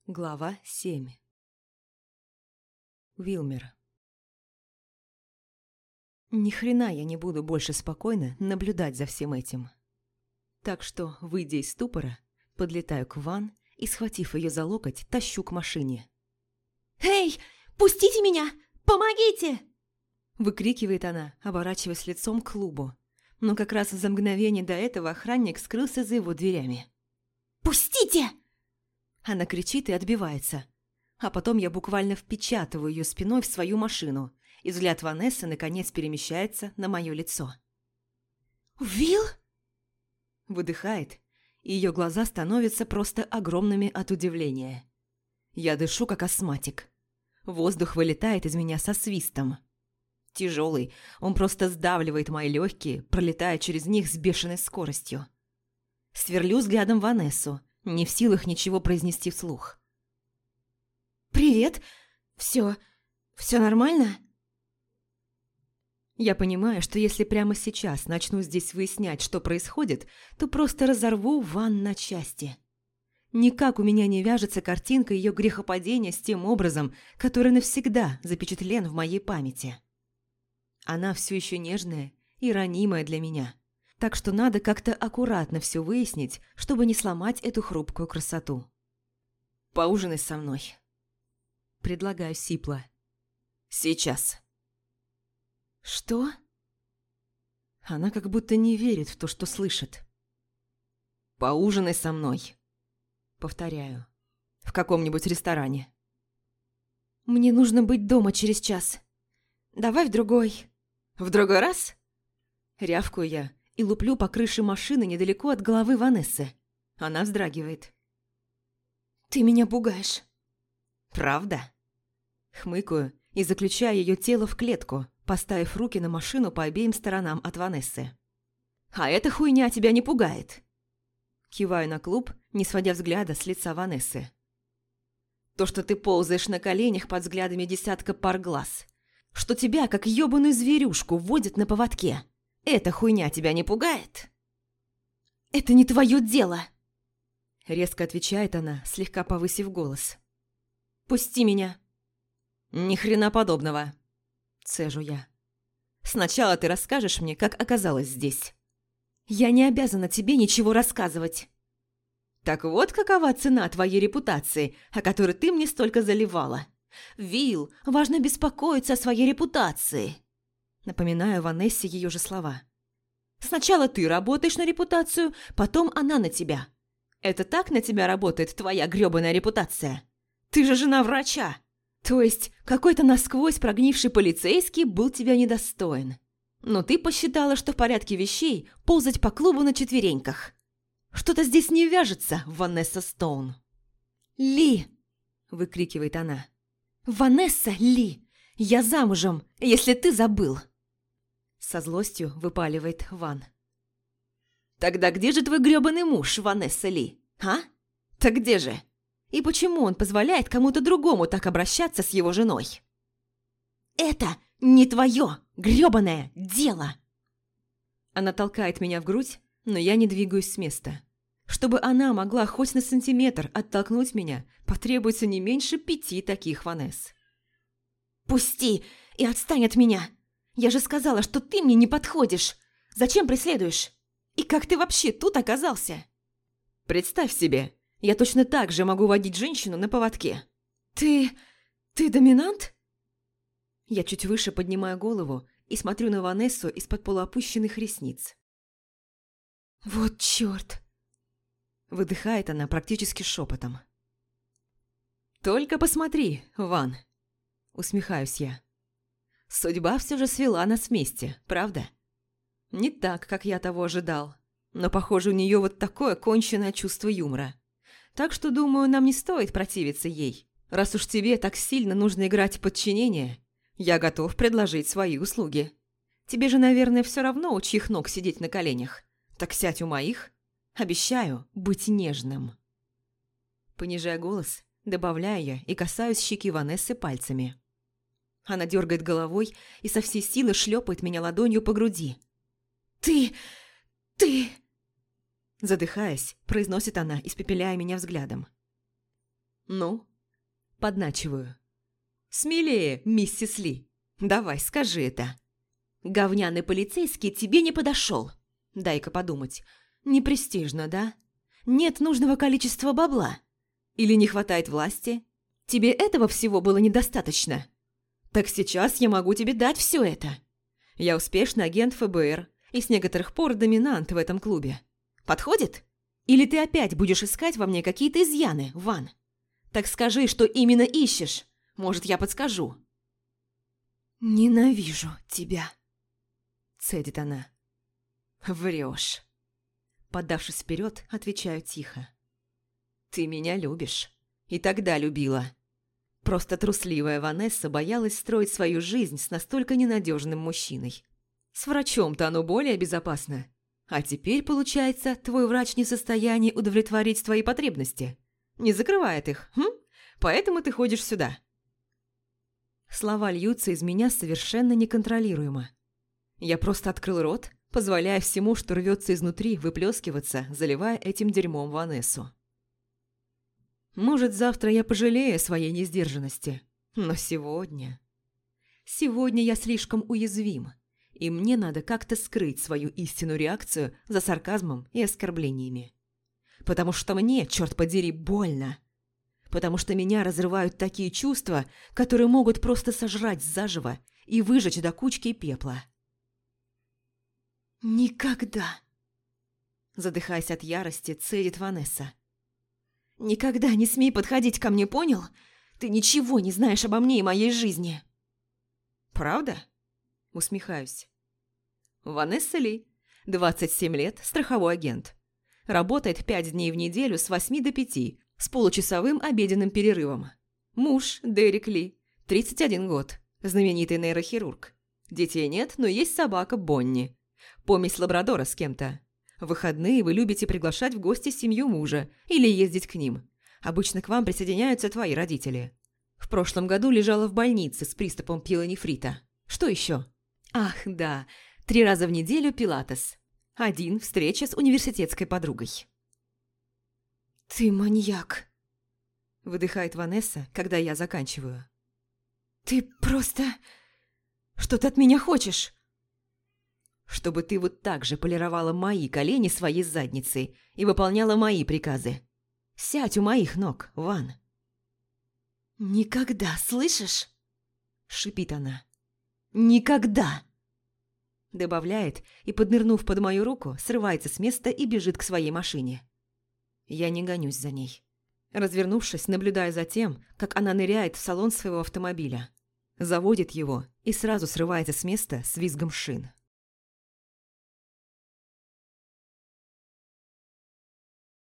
Глава 7. Уилмер. Ни хрена я не буду больше спокойно наблюдать за всем этим. Так что, выйдя из ступора, подлетаю к Ван и, схватив ее за локоть, тащу к машине. «Эй, пустите меня! Помогите!» Выкрикивает она, оборачиваясь лицом к клубу. Но как раз за мгновение до этого охранник скрылся за его дверями. «Пустите!» Она кричит и отбивается. А потом я буквально впечатываю ее спиной в свою машину, и взгляд Ванессы наконец перемещается на мое лицо. «Уилл?» Выдыхает, и ее глаза становятся просто огромными от удивления. Я дышу, как астматик. Воздух вылетает из меня со свистом. Тяжелый, он просто сдавливает мои легкие, пролетая через них с бешеной скоростью. Сверлю взглядом Ванессу, не в силах ничего произнести вслух. «Привет! Все нормально?» Я понимаю, что если прямо сейчас начну здесь выяснять, что происходит, то просто разорву Ван на части. Никак у меня не вяжется картинка ее грехопадения с тем образом, который навсегда запечатлен в моей памяти. Она все еще нежная и ранимая для меня, так что надо как-то аккуратно все выяснить, чтобы не сломать эту хрупкую красоту. «Поужинай со мной», – предлагаю сипло. «Сейчас». «Что?» Она как будто не верит в то, что слышит. «Поужинай со мной», – повторяю, – «в каком-нибудь ресторане». «Мне нужно быть дома через час. Давай в другой». «В другой раз?» Рявкую я и луплю по крыше машины недалеко от головы Ванессы. Она вздрагивает. «Ты меня пугаешь». «Правда?» Хмыкаю и заключаю ее тело в клетку, поставив руки на машину по обеим сторонам от Ванессы. «А эта хуйня тебя не пугает?» Киваю на клуб, не сводя взгляда с лица Ванессы. «То, что ты ползаешь на коленях под взглядами десятка пар глаз, что тебя, как ёбаную зверюшку, водят на поводке, эта хуйня тебя не пугает?» «Это не твое дело!» Резко отвечает она, слегка повысив голос. «Пусти меня!» «Ни хрена подобного!» Цежу я. «Сначала ты расскажешь мне, как оказалась здесь». «Я не обязана тебе ничего рассказывать». «Так вот какова цена твоей репутации, о которой ты мне столько заливала. Вилл, важно беспокоиться о своей репутации». Напоминаю Ванессе ее же слова. «Сначала ты работаешь на репутацию, потом она на тебя. Это так на тебя работает твоя грёбаная репутация? Ты же жена врача. То есть какой-то насквозь прогнивший полицейский был тебя недостоин. Но ты посчитала, что в порядке вещей ползать по клубу на четвереньках. Что-то здесь не вяжется, Ванесса Стоун». «Ли!» – выкрикивает она. «Ванесса Ли! Я замужем, если ты забыл!» Со злостью выпаливает Ван. «Тогда где же твой грёбаный муж, Ванесса Ли, а? Так где же? И почему он позволяет кому-то другому так обращаться с его женой?» «Это не твое грёбаное дело!» Она толкает меня в грудь, но я не двигаюсь с места. Чтобы она могла хоть на сантиметр оттолкнуть меня, потребуется не меньше 5 таких Ванесс. «Пусти и отстань от меня! Я же сказала, что ты мне не подходишь! Зачем преследуешь? И как ты вообще тут оказался?» «Представь себе, я точно так же могу водить женщину на поводке». Ты доминант?» Я чуть выше поднимаю голову и смотрю на Ванессу из-под полуопущенных ресниц. «Вот чёрт!» Выдыхает она практически шепотом. «Только посмотри, Ван!» Усмехаюсь я. Судьба все же свела нас вместе, правда? Не так, как я того ожидал. Но, похоже, у нее вот такое конченное чувство юмора. Так что, думаю, нам не стоит противиться ей. Раз уж тебе так сильно нужно играть в подчинение, я готов предложить свои услуги. Тебе же, наверное, все равно у чьих ног сидеть на коленях. Так сядь у моих. Обещаю быть нежным. Понижая голос, добавляю я и касаюсь щеки Ванессы пальцами. Она дергает головой и со всей силы шлепает меня ладонью по груди. Ты... Задыхаясь, произносит она, испепеляя меня взглядом. Ну? Подначиваю. Смелее, миссис Ли. Давай, скажи это. Говняный полицейский тебе не подошел. Дай-ка подумать. Непрестижно, да? Нет нужного количества бабла. Или не хватает власти? Тебе этого всего было недостаточно? Так сейчас я могу тебе дать все это. Я успешный агент ФБР и с некоторых пор доминант в этом клубе. Подходит? Или ты опять будешь искать во мне какие-то изъяны, Ван? Так скажи, что именно ищешь. Может, я подскажу. «Ненавижу тебя», – цедит она. Врешь. Подавшись вперед, отвечаю тихо. Ты меня любишь. И тогда любила. Просто трусливая Ванесса боялась строить свою жизнь с настолько ненадежным мужчиной. С врачом-то оно более безопасно. А теперь, получается, твой врач не в состоянии удовлетворить твои потребности. Не закрывает их, Поэтому ты ходишь сюда. Слова льются из меня совершенно неконтролируемо. Я просто открыл рот, позволяя всему, что рвется изнутри, выплескиваться, заливая этим дерьмом Ванессу. Может, завтра я пожалею о своей несдержанности, но сегодня... Сегодня я слишком уязвим, и мне надо как-то скрыть свою истинную реакцию за сарказмом и оскорблениями. Потому что мне, черт подери, больно. Потому что меня разрывают такие чувства, которые могут просто сожрать заживо и выжечь до кучки пепла. «Никогда!» Задыхаясь от ярости, цедит Ванесса. «Никогда не смей подходить ко мне, понял? Ты ничего не знаешь обо мне и моей жизни!» «Правда?» Усмехаюсь. Ванесса Ли, 27 лет, страховой агент. Работает 5 дней в неделю с 8 до 5, с получасовым обеденным перерывом. Муж Дерек Ли, 31 год, знаменитый нейрохирург. Детей нет, но есть собака Бонни. Помесь лабрадора с кем-то. В выходные вы любите приглашать в гости семью мужа или ездить к ним. Обычно к вам присоединяются твои родители. В прошлом году лежала в больнице с приступом пилонефрита. Что еще? Ах, да, 3 раза в неделю пилатес. 1 встреча с университетской подругой. «Ты маньяк», – выдыхает Ванесса, когда я заканчиваю. «Ты просто... Что ты от меня хочешь?» «Чтобы ты вот так же полировала мои колени своей задницей и выполняла мои приказы. Сядь у моих ног, Ван». «Никогда, слышишь?» – шипит она. «Никогда!» Добавляет и, поднырнув под мою руку, срывается с места и бежит к своей машине. Я не гонюсь за ней. Развернувшись, наблюдаю за тем, как она ныряет в салон своего автомобиля, заводит его и сразу срывается с места с визгом шин.